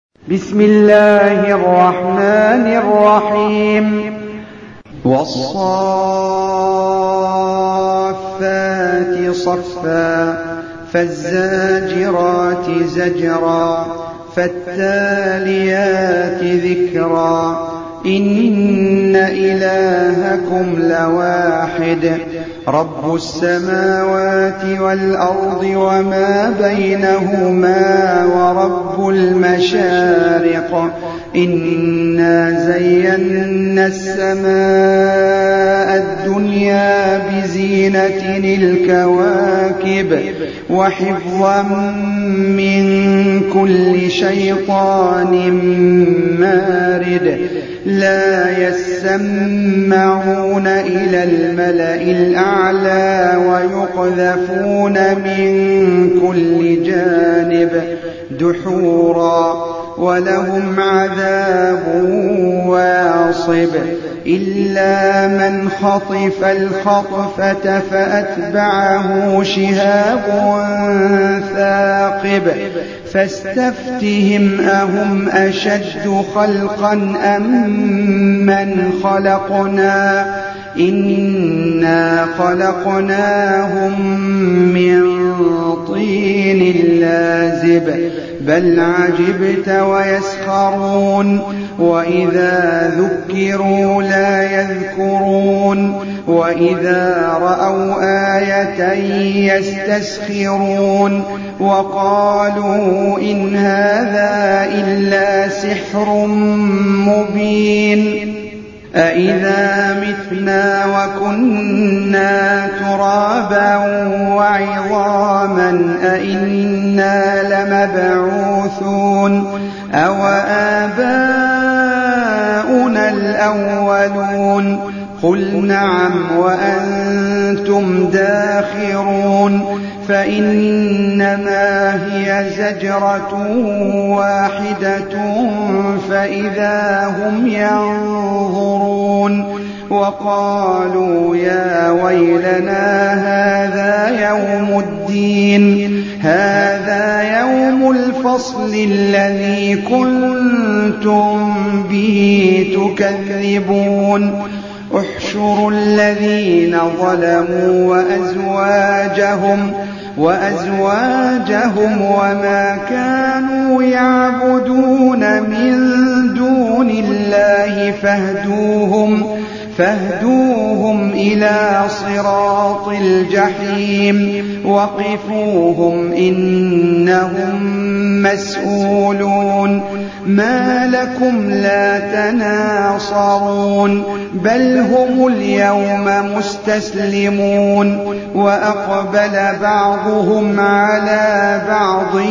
بسم الله الرحمن الرحيم. والصافات صفا فالزاجرات زجرا فالتاليات ذكرا إن إلهكم لواحد رب السماوات والأرض وما بينهما ورب المشارق إنا زينا السماء الدنيا بزينة الكواكب وحفظا من كل شيطان مارد لا يسمعون إلى الملأ الأعلى ويقذفون من كل جانب دحورا ولهم عذاب واصب إلا من خطف الخطفة فأتبعه شهاب ثاقب فاستفتهم أهم أشد خلقا أم من خلقنا إنا خلقناهم من طين لازب بل عجبت ويسخرون وإذا ذكروا لا يذكرون وإذا رأوا آية يستسخرون وقالوا إن هذا إلا سحر مبين أإذا متنا وكنا ترابا وعظاما أإنا لمبعوثون أو آباؤنا الأولون قل نعم وأنتم داخرون فإنما هي زجرة واحدة فإذا هم ينظرون وقالوا يا ويلنا هذا يوم الدين هذا يوم الفصل الذي كنتم به تكذبون احشروا الذين ظلموا وأزواجهم وما كانوا يعبدون من دون الله فاهدوهم إلى صراط الجحيم وقفوهم إنهم مسؤولون ما لكم لا تناصرون بل هم اليوم مستسلمون وأقبل بعضهم على بعض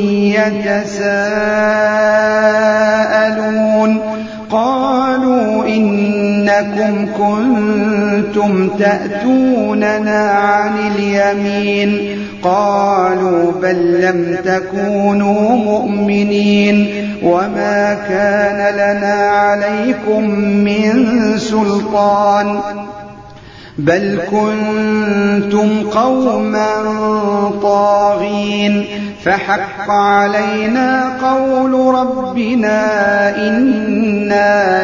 يتساءلون قالوا إنكم كنتم تأتوننا عن اليمين قالوا بل لم تكونوا مؤمنين وما كان لنا عليكم من سلطان بل كنتم قوما طاغين فحق علينا قول ربنا إنا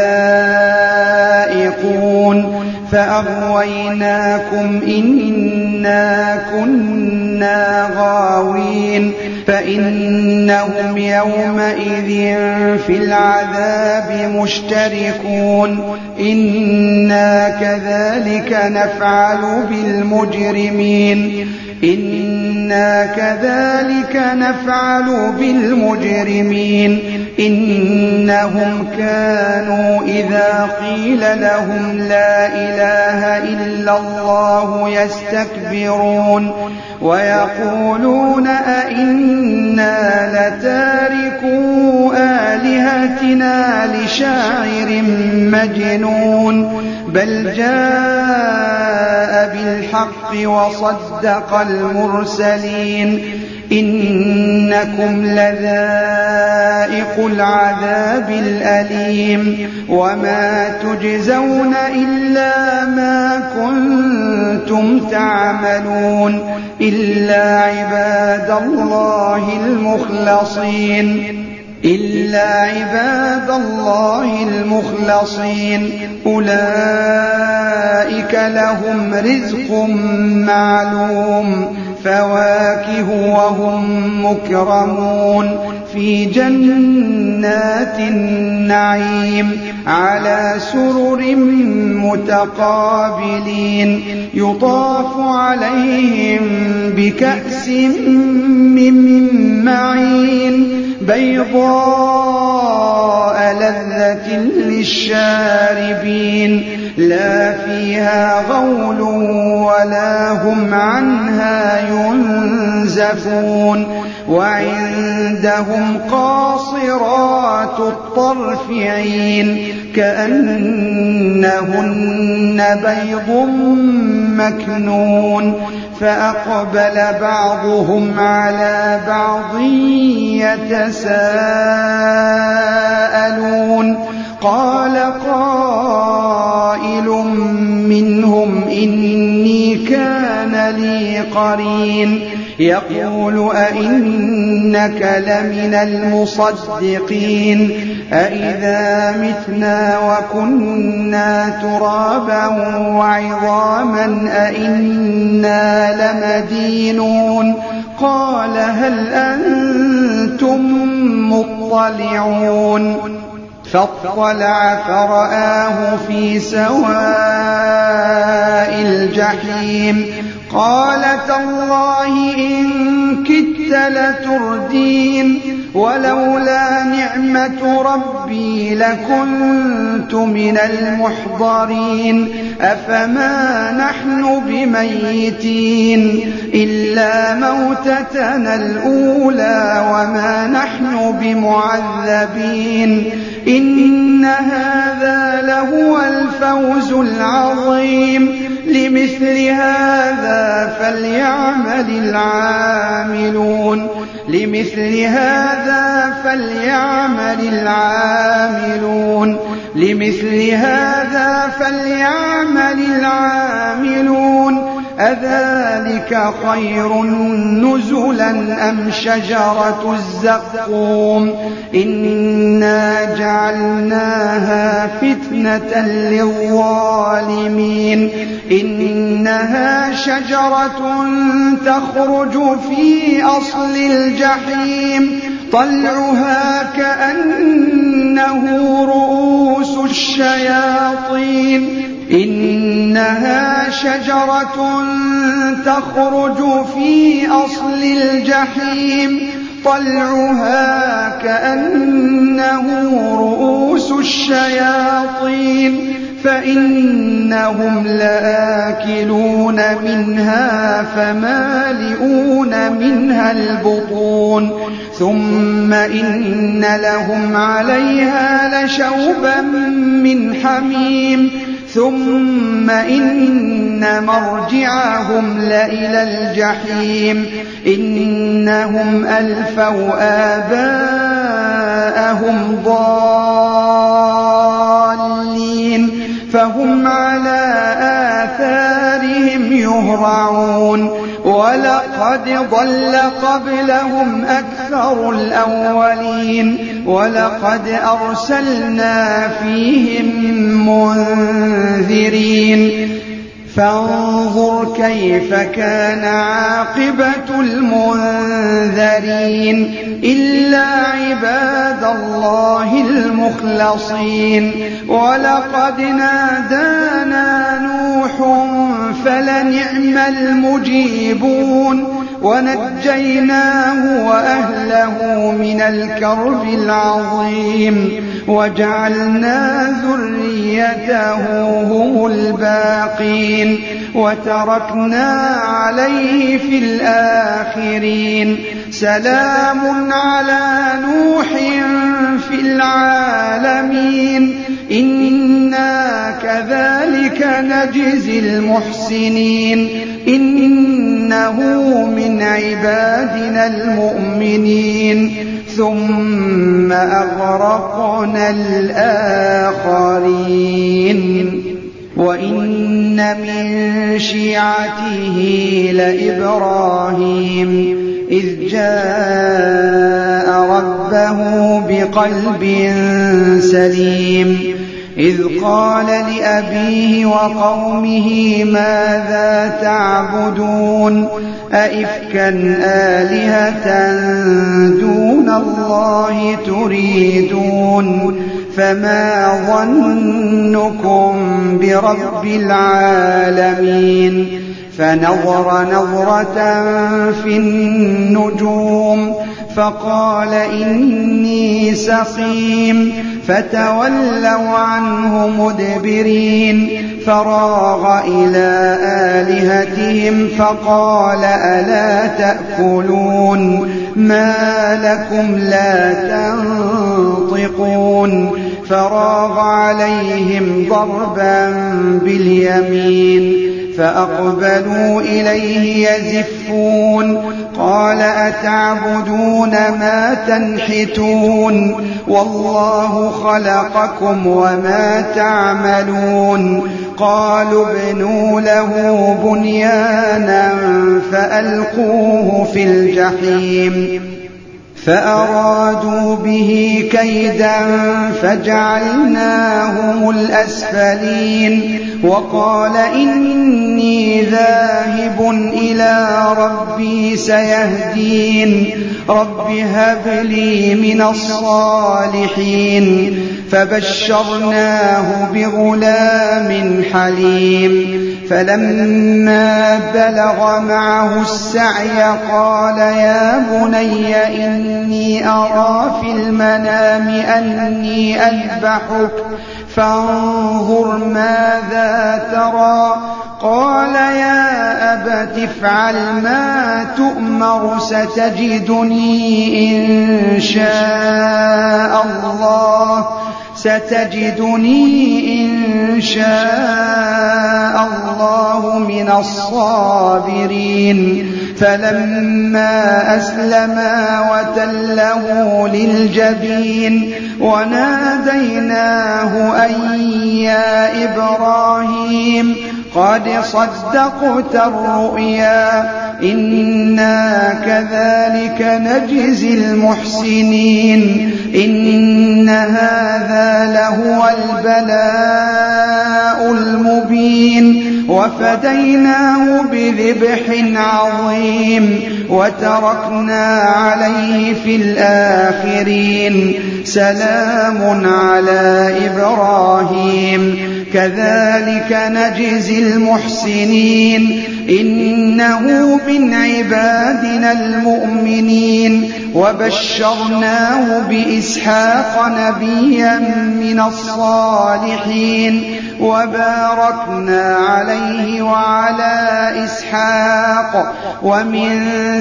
لذائقون فأغويناكم إنا كنا غاوين فإنهم يومئذ في العذاب مشتركون إنا كذلك نفعل بالمجرمين إنهم كانوا إذا قيل لهم لا إله إلا الله يستكبرون ويقولون أئنا لتاركو آلهتنا لشاعر مجنون بل جاء بالحق وصدق المرسلين إنكم لذائق العذاب الأليم وما تجزون إلا ما كنتم تعملون إلا عباد الله المخلصين إلا عباد الله المخلصين أولئك لهم رزق معلوم فواكه وهم مكرمون في جنات النعيم على سرر متقابلين يطاف عليهم بكأس من معين بيضاء لذة للشاربين لا فيها غول ولا هم عنها ينزفون وعندهم قاصرات الطرف عين كأنهن بيض مكنون فأقبل بعضهم على بعض يتساءلون قال قائل منهم إني كان لي قرين يقول أئنك لمن المصدقين أئذا متنا وكنا ترابا وعظاما أئنا لمدينون قال هل أنتم مطلعون فاطلع فرآه في سواء الجحيم قال تالله إن كدت لتردين ولولا نعمة ربي لكنت من المحضرين أفما نحن بميتين إلا موتتنا الأولى وما نحن بمعذبين إن هذا لهو الفوز العظيم لمثل هذا فليعمل العاملون أذلك خير نزلا أم شجرة الزقوم إنا جعلناها فتنة للظالمين إنها شجرة تخرج في أصل الجحيم طلعها كأنه رؤوس الشياطين إنها شجرة تخرج في أصل الجحيم طلعها كأنه رؤوس الشياطين فإنهم لآكلون منها فمالئون منها البطون ثم إن لهم عليها لشوبا من حميم ثم إن مرجعهم لإلى الجحيم إنهم ألفوا آباءهم ضالين فهم على آثارهم يهرعون ولقد ضل قبلهم أكثر الأولين ولقد أرسلنا فيهم منذرين فانظر كيف كان عاقبة المنذرين إلا عباد الله المخلصين ولقد نادانا نوح فلنعم المجيبون ونجيناه وأهله من الكرب العظيم وجعلنا ذريته هم الباقين وتركنا عليه في الآخرين سلام على نوح في العالمين إنا كذلك نجزي المحسنين إنه من عبادنا المؤمنين ثم أغرقنا الآخرين وإن من شيعته لإبراهيم إذ جاء ربه بقلب سليم إذ قال لأبيه وقومه ماذا تعبدون أئفكا آلهة دون الله تريدون فما ظنكم برب العالمين فنظر نظرة في النجوم فقال إني سقيم فتولوا عنه مدبرين فراغ إلى آلهتهم فقال ألا تأكلون ما لكم لا تنطقون فراغ عليهم ضربا باليمين فأقبلوا إليه يزفون قال أتعبدون ما تنحتون والله خلقكم وما تعملون قالوا ابنوا له بنيانا فألقوه في الجحيم فأرادوا به كيدا فجعلناهم الأسفلين وقال إني ذاهب إلى ربي سيهدين رب هب لي من الصالحين فبشرناه بغلام حليم فلما بلغ معه السعي قال يا بني إني أرى في المنام أني أذبحك فانظر ماذا ترى قال يا أبت افعل ما تؤمر ستجدني إن شاء الله من الصابرين فلما أسلما وتله للجبين وناديناه أن يا إبراهيم قد صدقت الرؤيا إنا كذلك نجزي المحسنين إن هذا لهو البلاء المبين وفديناه بذبح عظيم وتركنا عليه في الآخرين سلام على إبراهيم كذلك نجزي المحسنين إنه من عبادنا المؤمنين وبشرناه بإسحاق نبيا من الصالحين وباركنا عليه وعلى إسحاق ومن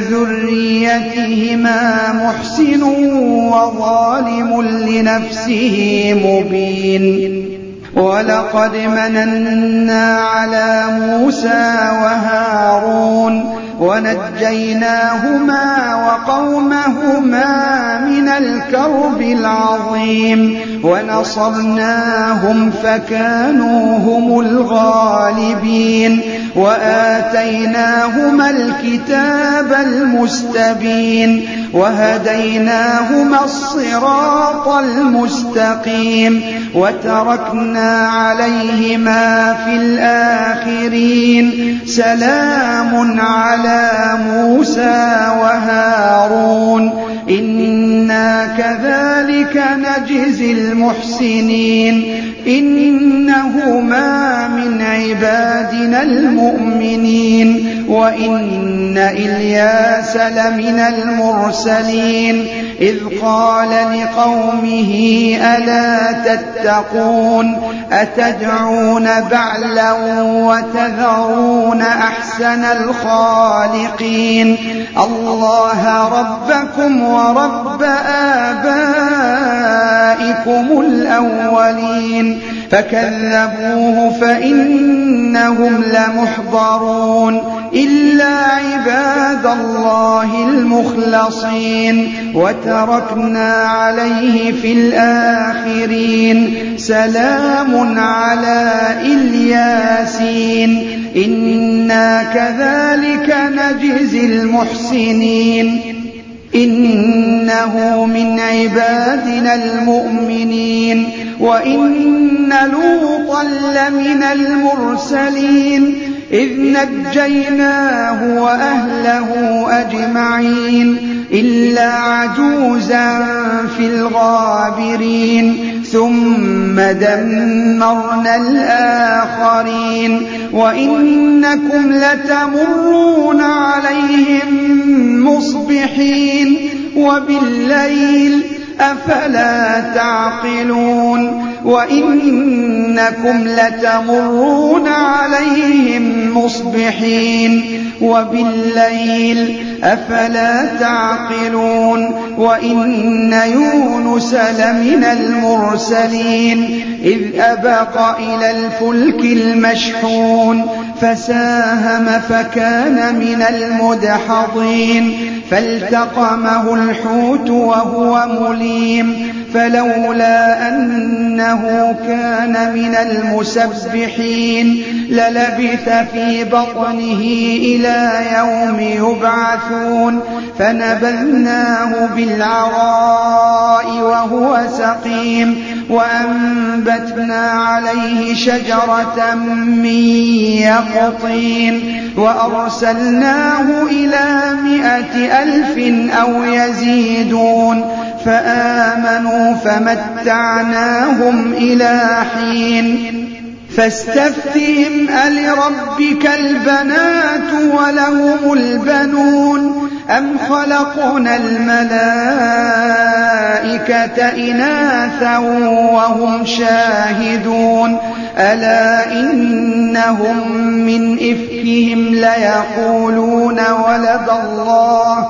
ذريتهما محسن وظالم لنفسه مبين ولقد مننا على موسى وهارون ونجيناهما وقومهما من الكرب العظيم ونصرناهم فكانوا هم الغالبين وآتيناهما الكتاب المستبين وهديناهما الصراط المستقيم وتركنا عليهما في الآخرين سلام على موسى وهارون إنا كذلك نجزي المحسنين إنهما من عبادنا المؤمنين وإن إلياس لمن المرسلين إذ قال لقومه ألا تتقون أتدعون بعلا وتذرون أحسن الخالقين الله ربكم ورب آبائكم الأولين فكذبوه فإنهم لمحضرون إلا عباد الله المخلصين وتركنا عليه في الآخرين سلام على الياسين إنا كذلك نجزي المحسنين إنه من عبادنا المؤمنين وإن لوطا لمن المرسلين إذ نجيناه وأهله أجمعين إلا عجوزا في الغابرين ثم دمرنا الآخرين وإنكم لتمرون عليهم مصبحين وبالليل أفلا تعقلون وإنكم لتمرون عليهم مصبحين وبالليل أفلا تعقلون وإن يونس لمن المرسلين إذ أبق إلى الفلك المشحون فساهم فكان من المدحضين فالتقمه الحوت وهو مليم فلولا أنه كان من المسبحين للبث في بطنه إلى يوم يبعثون فنبذناه بالعراء وهو سقيم وأنبتنا عليه شجرة من يقطين وأرسلناه إلى 100,000 أو يزيدون فآمنوا فمتعناهم إلى حين فاستفتهم ألربك البنات ولهم البنون أم خلقنا الملائكة إناثا وهم شاهدون ألا إنهم من إفكهم ليقولون ولد الله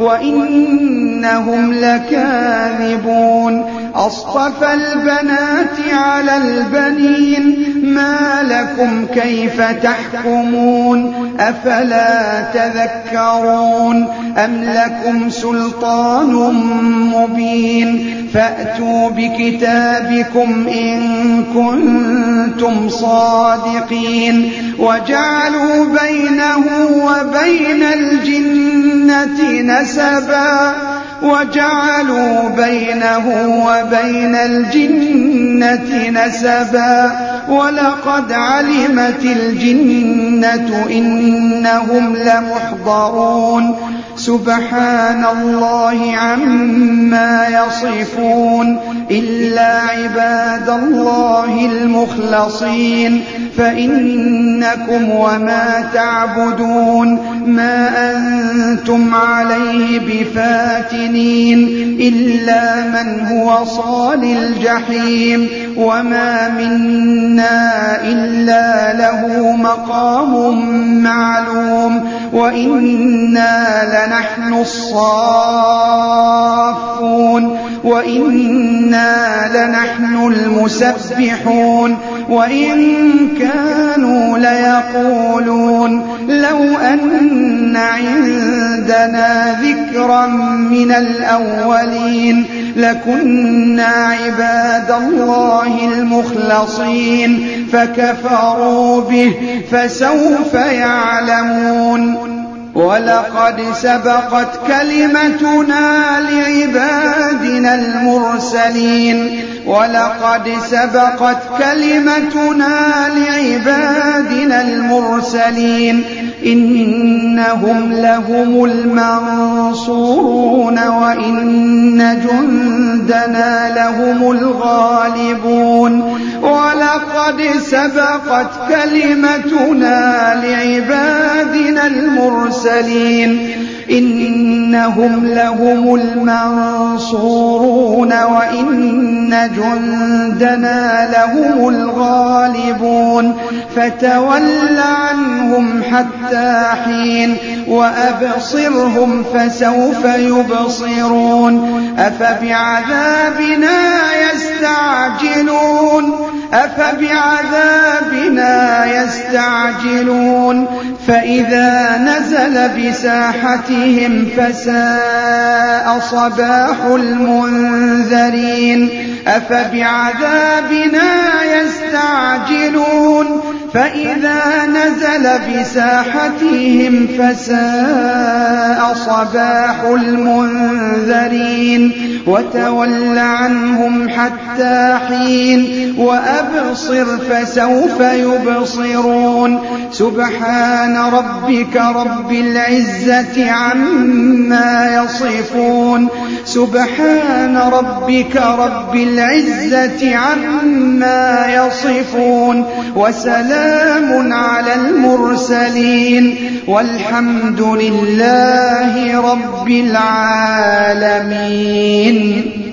وإنهم لكاذبون أصطفى البنات على البنين ما لكم كيف تحكمون أفلا تذكرون أم لكم سلطان مبين فأتوا بكتابكم إن كنتم صادقين وجعلوا بينه وبين الجنة نسبا ولقد علمت الجنة إنهم لمحضرون سبحان الله عما يصفون إلا عباد الله المخلصين فإنكم وما تعبدون ما أنتم عليه بفاتنين إلا من هو صال الجحيم وما منا إلا له مقام معلوم وإنا لنحن الصافون وإنا لنحن المسبحون وإن كانوا ليقولون لو أن عندنا ذكرا من الأولين لكنا عباد الله المخلصين فكفروا به فسوف يعلمون ولقد سبقت كلمتنا لعبادنا المرسلين إنهم لهم المنصورون وإن جندنا لهم الغالبون ولقد سبقت كلمتنا لعبادنا المرسلين إنهم لهم المنصورون وإن جندنا لهم الغالبون فتول عنهم حتى حين وأبصرهم فسوف يبصرون أفبعذابنا يستعجلون فإذا نزل بساحتهم فساء صباح المنذرين أفبعذابنا يستعجلون فإذا نزل بساحتهم فساء صباح المنذرين وتول عنهم حتى حين وأبصر فسوف يبصرون سبحان ربك رب العزة عما يصفون سبحان ربك رب العزة عما يصفون وسلام على المرسلين والحمد لله رب العالمين.